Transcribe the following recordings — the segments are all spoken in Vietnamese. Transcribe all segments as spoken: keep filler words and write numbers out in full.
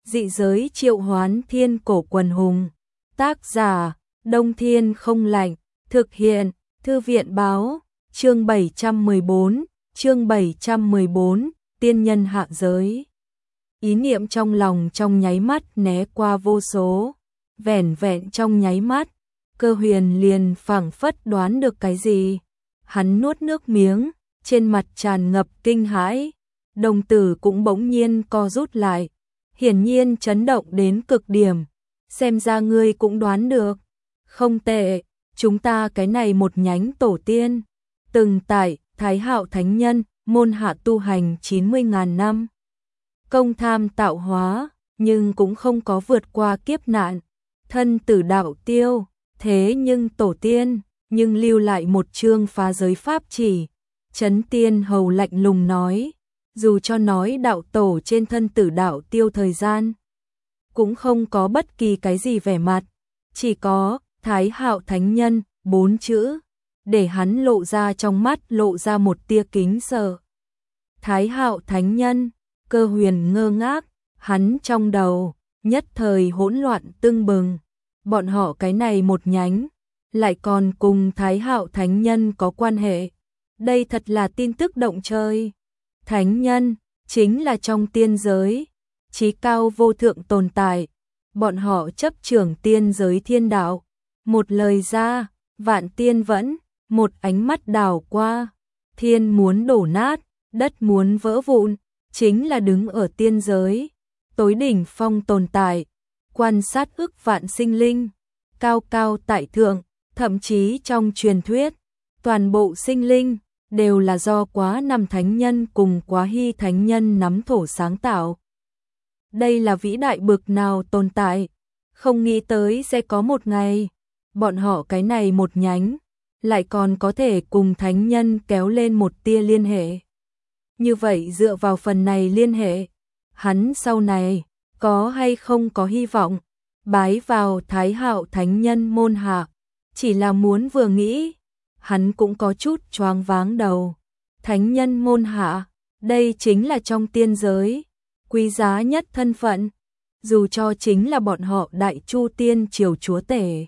Dị giới triệu hoán thiên cổ quần hùng. Tác giả, Đông Thiên không lạnh. Thực hiện, Thư viện báo. Chương bảy trăm mười bốn, chương bảy trăm mười bốn, tiên nhân hạ giới. Ý niệm trong lòng trong nháy mắt né qua vô số. Vẻn vẹn trong nháy mắt, Cơ Huyền liền phảng phất đoán được cái gì. Hắn nuốt nước miếng, trên mặt tràn ngập kinh hãi. Đồng tử cũng bỗng nhiên co rút lại, hiển nhiên chấn động đến cực điểm. Xem ra ngươi cũng đoán được. Không tệ, chúng ta cái này một nhánh tổ tiên, từng tại Thái Hạo Thánh Nhân, môn hạ tu hành chín mươi ngàn năm. Công tham tạo hóa, nhưng cũng không có vượt qua kiếp nạn. Thân tử đạo tiêu, thế nhưng tổ tiên, nhưng lưu lại một chương phá giới pháp chỉ. Chấn Tiên Hầu lạnh lùng nói, dù cho nói đạo tổ trên thân tử đạo tiêu thời gian, cũng không có bất kỳ cái gì vẻ mặt, chỉ có Thái Hạo Thánh Nhân, bốn chữ, để hắn lộ ra trong mắt lộ ra một tia kính sợ. Thái Hạo Thánh Nhân, Cơ Huyền ngơ ngác, hắn trong đầu, nhất thời hỗn loạn tưng bừng. Bọn họ cái này một nhánh, lại còn cùng Thái Hạo Thánh Nhân có quan hệ. Đây thật là tin tức động trời. Thánh Nhân, chính là trong tiên giới, chí cao vô thượng tồn tại. Bọn họ chấp trưởng tiên giới thiên đạo. Một lời ra, vạn tiên vẫn, một ánh mắt đảo qua. Thiên muốn đổ nát, đất muốn vỡ vụn, chính là đứng ở tiên giới. Tối đỉnh phong tồn tại, quan sát ức vạn sinh linh, cao cao tại thượng, thậm chí trong truyền thuyết, toàn bộ sinh linh đều là do Quá Năm Thánh Nhân cùng Quá Hy Thánh Nhân nắm thổ sáng tạo. Đây là vĩ đại bực nào tồn tại, không nghĩ tới sẽ có một ngày, bọn họ cái này một nhánh, lại còn có thể cùng Thánh Nhân kéo lên một tia liên hệ. Như vậy dựa vào phần này liên hệ, hắn sau này, có hay không có hy vọng, bái vào Thái Hạo Thánh Nhân môn hạ, chỉ là muốn vừa nghĩ, hắn cũng có chút choáng váng đầu. Thánh Nhân môn hạ, đây chính là trong tiên giới, quý giá nhất thân phận, dù cho chính là bọn họ Đại Chu Tiên Triều chúa tể.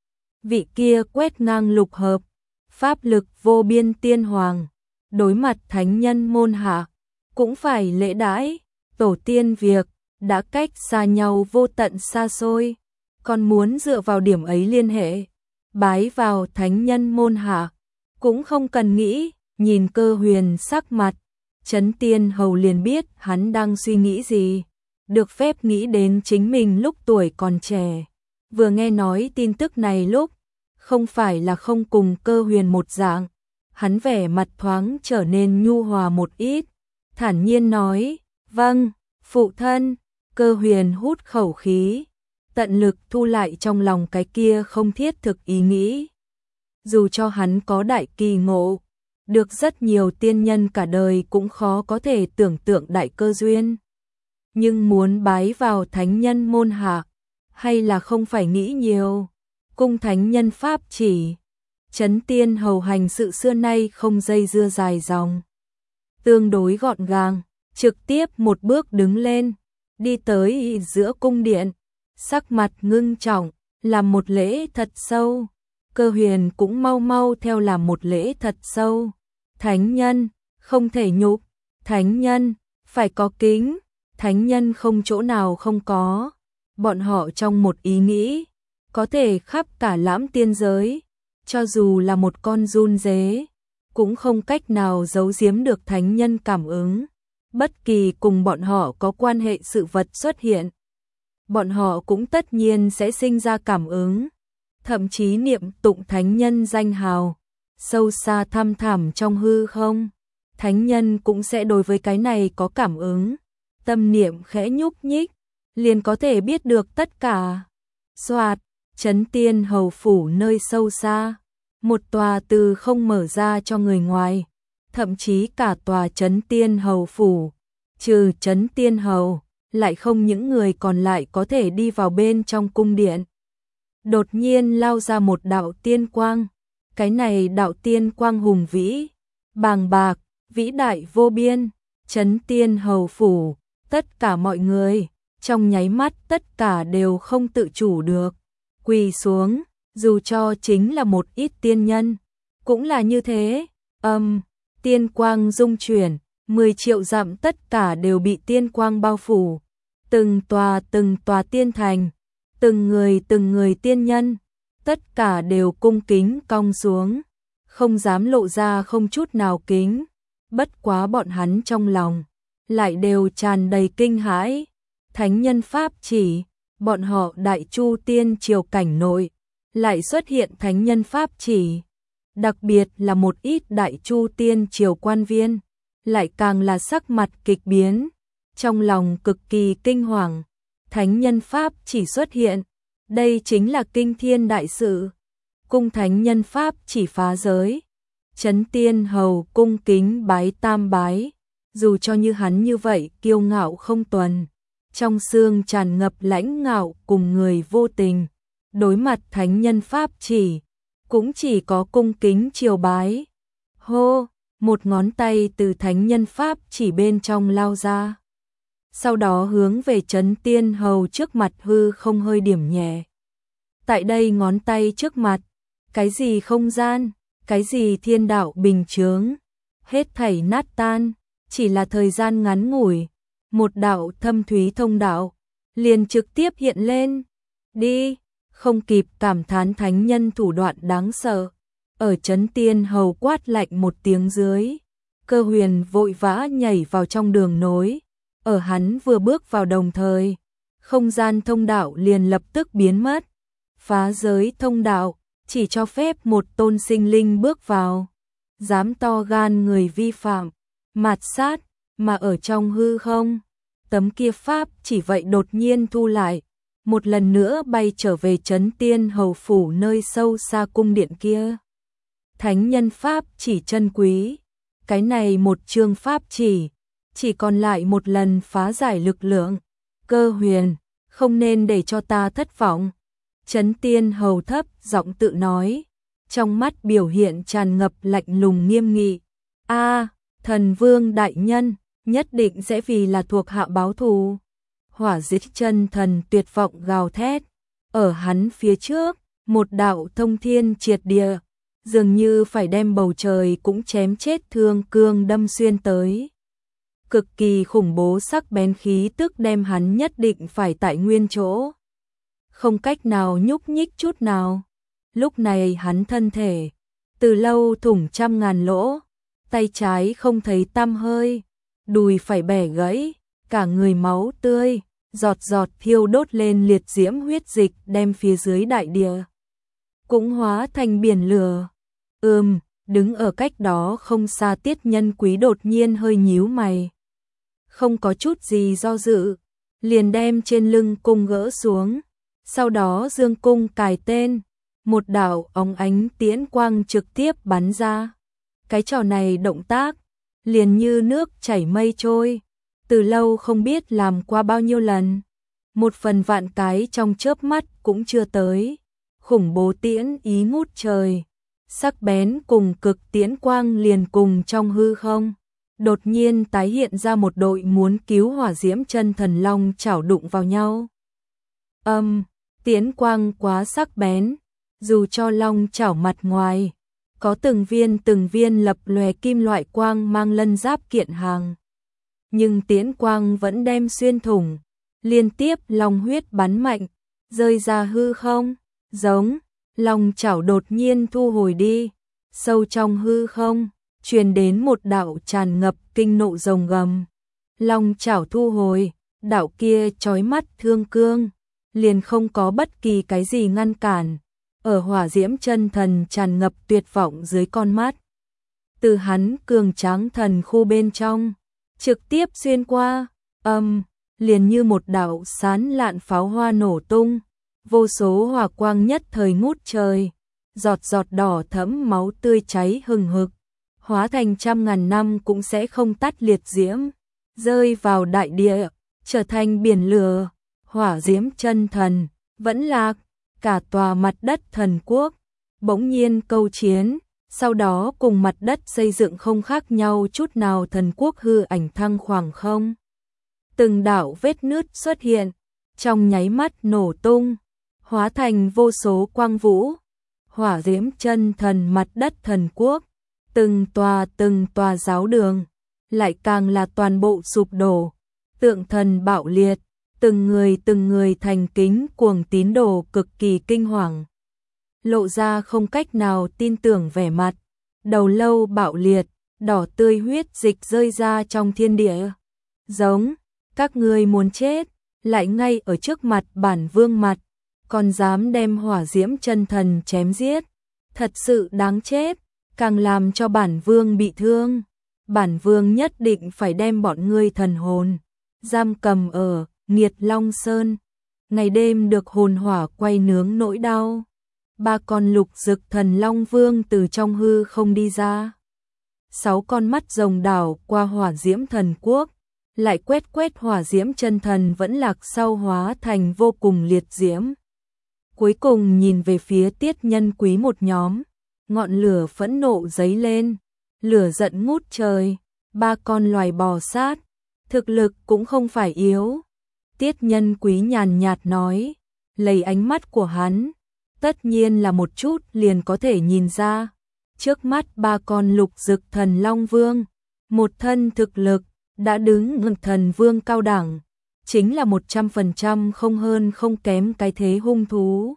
Vị kia quét ngang lục hợp, pháp lực vô biên tiên hoàng, đối mặt Thánh Nhân môn hạ, cũng phải lễ đãi, tổ tiên việc, đã cách xa nhau vô tận xa xôi, còn muốn dựa vào điểm ấy liên hệ, bái vào Thánh Nhân môn hạ, cũng không cần nghĩ. Nhìn Cơ Huyền sắc mặt, Chấn Tiên Hầu liền biết hắn đang suy nghĩ gì, được phép nghĩ đến chính mình lúc tuổi còn trẻ. Vừa nghe nói tin tức này lúc, không phải là không cùng Cơ Huyền một dạng, hắn vẻ mặt thoáng trở nên nhu hòa một ít, thản nhiên nói, vâng, phụ thân. Cơ Huyền hút khẩu khí, tận lực thu lại trong lòng cái kia không thiết thực ý nghĩ. Dù cho hắn có đại kỳ ngộ, được rất nhiều tiên nhân cả đời cũng khó có thể tưởng tượng đại cơ duyên. Nhưng muốn bái vào Thánh Nhân môn hạ, hay là không phải nghĩ nhiều, cung Thánh Nhân pháp chỉ. Chấn Tiên Hầu hành sự xưa nay không dây dưa dài dòng, tương đối gọn gàng, trực tiếp một bước đứng lên, đi tới giữa cung điện, sắc mặt ngưng trọng, làm một lễ thật sâu. Cơ Huyền cũng mau mau theo làm một lễ thật sâu. Thánh Nhân, không thể nhục, Thánh Nhân, phải có kính, Thánh Nhân không chỗ nào không có. Bọn họ trong một ý nghĩ, có thể khắp cả lãm tiên giới, cho dù là một con run dế, cũng không cách nào giấu giếm được Thánh Nhân cảm ứng. Bất kỳ cùng bọn họ có quan hệ sự vật xuất hiện, bọn họ cũng tất nhiên sẽ sinh ra cảm ứng, thậm chí niệm tụng Thánh Nhân danh hào, sâu xa thăm thẳm trong hư không, Thánh Nhân cũng sẽ đối với cái này có cảm ứng, tâm niệm khẽ nhúc nhích, liền có thể biết được tất cả. Soạt, Chấn Tiên Hầu phủ nơi sâu xa, một tòa từ không mở ra cho người ngoài, thậm chí cả tòa Chấn Tiên Hầu phủ, trừ Chấn Tiên Hầu, lại không những người còn lại có thể đi vào bên trong cung điện. Đột nhiên lao ra một đạo tiên quang, cái này đạo tiên quang hùng vĩ, bàng bạc, vĩ đại vô biên. Chấn Tiên Hầu phủ, tất cả mọi người, trong nháy mắt tất cả đều không tự chủ được, quỳ xuống, dù cho chính là một ít tiên nhân, cũng là như thế, âm, tiên quang dung chuyển, mười triệu dặm tất cả đều bị tiên quang bao phủ, từng tòa từng tòa tiên thành, từng người từng người tiên nhân, tất cả đều cung kính cong xuống, không dám lộ ra không chút nào kính, bất quá bọn hắn trong lòng lại đều tràn đầy kinh hãi. Thánh nhân pháp chỉ, bọn họ Đại Chu tiên triều cảnh nội lại xuất hiện thánh nhân pháp chỉ, đặc biệt là một ít Đại Chu tiên triều quan viên, lại càng là sắc mặt kịch biến, trong lòng cực kỳ kinh hoàng. Thánh nhân pháp chỉ xuất hiện, đây chính là kinh thiên đại sự. Cung thánh nhân pháp chỉ phá giới, Chấn Tiên Hầu cung kính bái tam bái, dù cho như hắn như vậy kiêu ngạo không tuần, trong xương tràn ngập lãnh ngạo cùng người vô tình, đối mặt thánh nhân pháp chỉ, cũng chỉ có cung kính triều bái. Hô, một ngón tay từ thánh nhân pháp chỉ bên trong lao ra, sau đó hướng về Chấn Tiên Hầu trước mặt hư không hơi điểm nhẹ. Tại đây ngón tay trước mặt, cái gì không gian, cái gì thiên đạo bình chướng, hết thảy nát tan, chỉ là thời gian ngắn ngủi, một đạo thâm thúy thông đạo liền trực tiếp hiện lên. Đi, không kịp cảm thán thánh nhân thủ đoạn đáng sợ, ở Chấn Tiên Hầu quát lạnh một tiếng dưới, Cơ Huyền vội vã nhảy vào trong đường nối, ở hắn vừa bước vào đồng thời, không gian thông đạo liền lập tức biến mất. Phá giới thông đạo chỉ cho phép một tôn sinh linh bước vào, dám to gan người vi phạm, mạt sát, mà ở trong hư không, tấm kia pháp chỉ vậy đột nhiên thu lại, một lần nữa bay trở về Chấn Tiên Hầu phủ nơi sâu xa cung điện kia. Thánh nhân pháp chỉ chân quý, cái này một chương pháp chỉ, chỉ còn lại một lần phá giải lực lượng. Cơ Huyền, không nên để cho ta thất vọng. Chấn Tiên Hầu thấp giọng tự nói, trong mắt biểu hiện tràn ngập lạnh lùng nghiêm nghị. A, thần vương đại nhân, nhất định sẽ vì là thuộc hạ báo thù. Hỏa Diệt Chân Thần tuyệt vọng gào thét, ở hắn phía trước, một đạo thông thiên triệt địa, dường như phải đem bầu trời cũng chém chết thương cương đâm xuyên tới. Cực kỳ khủng bố sắc bén khí tức đem hắn nhất định phải tại nguyên chỗ, không cách nào nhúc nhích chút nào. Lúc này hắn thân thể từ lâu thủng trăm ngàn lỗ, tay trái không thấy tăm hơi, đùi phải bẻ gãy, cả người máu tươi, giọt giọt thiêu đốt lên liệt diễm huyết dịch đem phía dưới đại địa cũng hóa thành biển lửa. Ừm, đứng ở cách đó không xa Tiết Nhân Quý đột nhiên hơi nhíu mày, không có chút gì do dự, liền đem trên lưng cung gỡ xuống, sau đó dương cung cài tên, một đạo óng ánh tiễn quang trực tiếp bắn ra. Cái trò này động tác liền như nước chảy mây trôi, từ lâu không biết làm qua bao nhiêu lần, một phần vạn cái trong chớp mắt cũng chưa tới. Khủng bố tiễn ý ngút trời, sắc bén cùng cực tiễn quang liền cùng trong hư không, đột nhiên tái hiện ra một đội muốn cứu Hỏa Diễm Chân Thần long chảo đụng vào nhau. Âm, tiễn quang quá sắc bén, dù cho long chảo mặt ngoài có từng viên từng viên lập lòe kim loại quang mang lân giáp kiện hàng, nhưng tiễn quang vẫn đem xuyên thủng, liên tiếp long huyết bắn mạnh, rơi ra hư không, giống, long chảo đột nhiên thu hồi đi, sâu trong hư không, truyền đến một đạo tràn ngập kinh nộ rồng gầm. Long chảo thu hồi, đạo kia chói mắt thương cương, liền không có bất kỳ cái gì ngăn cản, ở Hỏa Diễm Chân Thần tràn ngập tuyệt vọng dưới con mắt. Từ hắn cường tráng thần khu bên trong, trực tiếp xuyên qua, âm, liền như một đạo sán lạn pháo hoa nổ tung, vô số hỏa quang nhất thời ngút trời, giọt giọt đỏ thẫm máu tươi cháy hừng hực, hóa thành trăm ngàn năm cũng sẽ không tắt liệt diễm, rơi vào đại địa, trở thành biển lửa. Hỏa Diễm Chân Thần vẫn lạc, cả tòa mặt đất thần quốc bỗng nhiên câu chiến, sau đó cùng mặt đất xây dựng không khác nhau chút nào, thần quốc hư ảnh thăng khoảng không. từng đạo vết nứt xuất hiện, trong nháy mắt nổ tung, hóa thành vô số quang vũ, hỏa diễm chân thần mặt đất thần quốc, từng tòa từng tòa giáo đường, lại càng là toàn bộ sụp đổ, tượng thần bạo liệt, từng người từng người thành kính cuồng tín đồ cực kỳ kinh hoàng. Lộ ra không cách nào tin tưởng vẻ mặt, đầu lâu bạo liệt, đỏ tươi huyết dịch rơi ra trong thiên địa. Giống, các ngươi muốn chết, lại ngay ở trước mặt bản vương mặt, còn dám đem hỏa diễm chân thần chém giết, thật sự đáng chết, càng làm cho bản vương bị thương. Bản vương nhất định phải đem bọn ngươi thần hồn giam cầm ở Nghiệt Long Sơn, ngày đêm được hồn hỏa quay nướng nỗi đau. Ba con lục dực thần Long Vương từ trong hư không đi ra. Sáu con mắt rồng đảo qua hỏa diễm thần quốc, lại quét quét hỏa diễm chân thần vẫn lạc sau hóa thành vô cùng liệt diễm. Cuối cùng nhìn về phía Tiết Nhân Quý một nhóm, ngọn lửa phẫn nộ dấy lên, lửa giận ngút trời, ba con loài bò sát, thực lực cũng không phải yếu. Tiết Nhân Quý nhàn nhạt nói, lấy ánh mắt của hắn, tất nhiên là một chút liền có thể nhìn ra, trước mắt ba con lục dực thần Long Vương, một thân thực lực đã đứng ngực thần vương cao đẳng, chính là một trăm phần trăm không hơn không kém cái thế hung thú.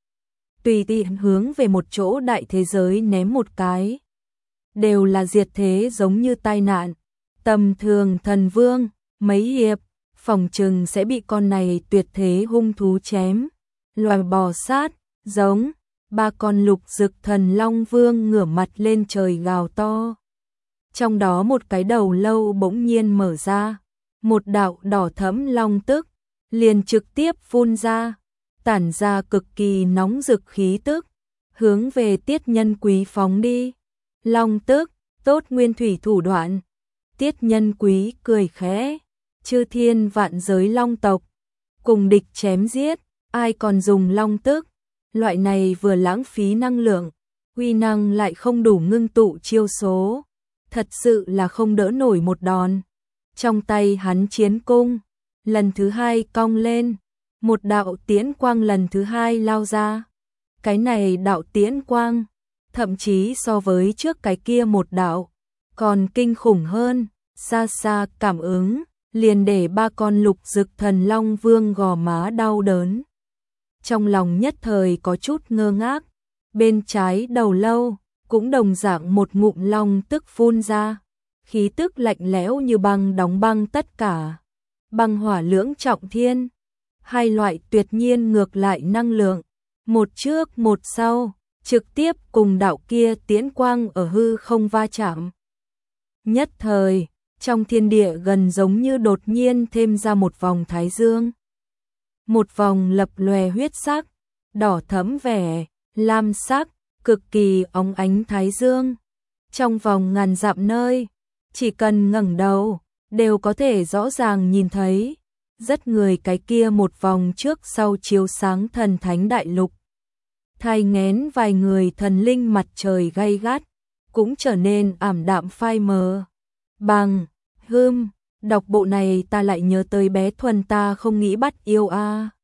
Tùy tiện hướng về một chỗ đại thế giới ném một cái, đều là diệt thế giống như tai nạn. Tầm thường thần vương, mấy hiệp, phòng trừng sẽ bị con này tuyệt thế hung thú chém. Loài bò sát, giống, ba con lục dực thần Long Vương ngửa mặt lên trời gào to. Trong đó một cái đầu lâu bỗng nhiên mở ra, một đạo đỏ thẫm long tức liền trực tiếp phun ra, tản ra cực kỳ nóng rực khí tức, hướng về Tiết Nhân Quý phóng đi. Long tức, tốt nguyên thủy thủ đoạn. Tiết Nhân Quý cười khẽ, chư thiên vạn giới long tộc, cùng địch chém giết, ai còn dùng long tức, loại này vừa lãng phí năng lượng, uy năng lại không đủ ngưng tụ chiêu số, thật sự là không đỡ nổi một đòn. Trong tay hắn chiến cung, lần thứ hai cong lên, một đạo tiễn quang lần thứ hai lao ra. Cái này đạo tiễn quang, thậm chí so với trước cái kia một đạo, còn kinh khủng hơn, xa xa cảm ứng, liền để ba con lục dực thần Long Vương gò má đau đớn. Trong lòng nhất thời có chút ngơ ngác, bên trái đầu lâu, cũng đồng dạng một ngụm long tức phun ra, khí tức lạnh lẽo như băng đóng băng tất cả. Băng hỏa lưỡng trọng thiên, hai loại tuyệt nhiên ngược lại năng lượng, một trước một sau, trực tiếp cùng đạo kia tiễn quang ở hư không va chạm. Nhất thời, trong thiên địa gần giống như đột nhiên thêm ra một vòng thái dương. Một vòng lập lòe huyết sắc, đỏ thẫm vẻ, lam sắc, cực kỳ óng ánh thái dương. Trong vòng ngàn dặm nơi, chỉ cần ngẩng đầu, đều có thể rõ ràng nhìn thấy, rất người cái kia một vòng trước sau chiếu sáng thần thánh đại lục. Thai nghén vài người thần linh mặt trời gay gắt, cũng trở nên ảm đạm phai mờ. Bằng, hưm, đọc bộ này ta lại nhớ tới bé Thuần ta không nghĩ bắt yêu a.